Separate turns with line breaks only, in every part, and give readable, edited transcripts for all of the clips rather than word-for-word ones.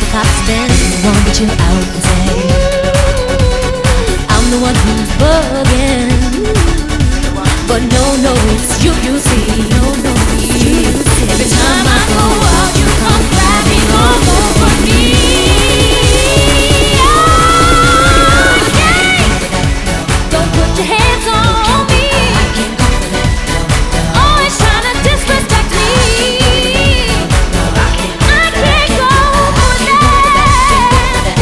cops then won't get you out and say I'm the one who's bugging. But no, it's you, you see. No, it's you, you see. Every time I go out, you come grabbing all over me. Oh, yeah. Don't put your hands on me. Always trying to disrespect me. I can't go for that.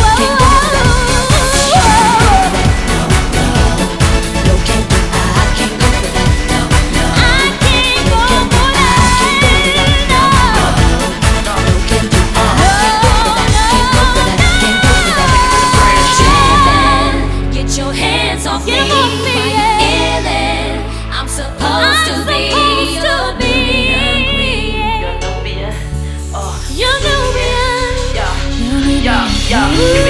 Yeah.